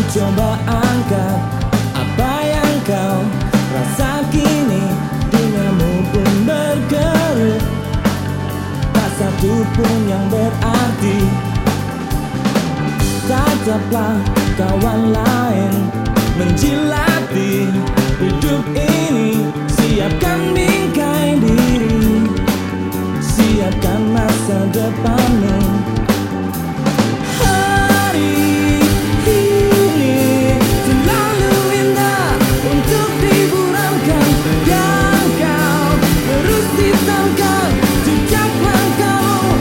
coba angkat apa yang kau rasa kini. Duniamu pun berkerut, tak satu pun yang berarti. Tataplah kawan lain menjilati hidup ini. Siapkan bingkai diri, siapkan masa depanmu. Hari ini terlalu indah untuk diburamkan, dan kau terus hitamkan jejak langkahmu.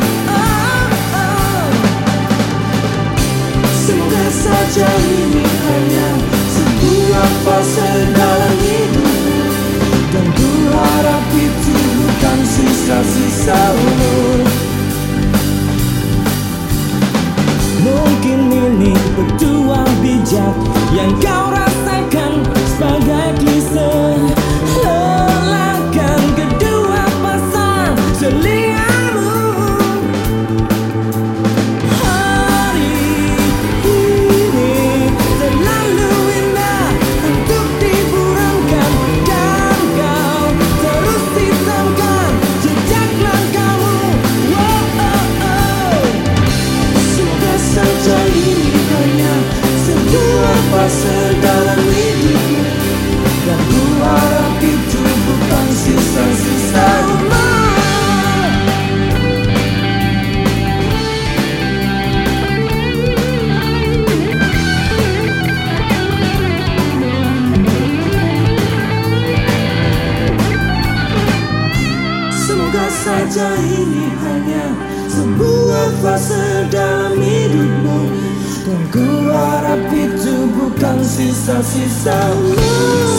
Semoga saja ini hanya sebuah fase dalam hidupmu, dan ku harap itu bukan sisa-sisa umur. Mungkin ini petuah bijak yang kau rasakan sebagai klise. Lelahkan kedua pasang telingamu. Hari ini terlalu indah untuk diburamkan, dan kau terus hitamkan jejak langkahmu. Semoga saja ini hanya sebuah fase dalam hidupmu, dan ku harap itu bukan sisa-sisa umur. Semoga saja ini hanya sebuah fase dalam hidupmu, dan ku harap itu bukan sisa-sisa umur.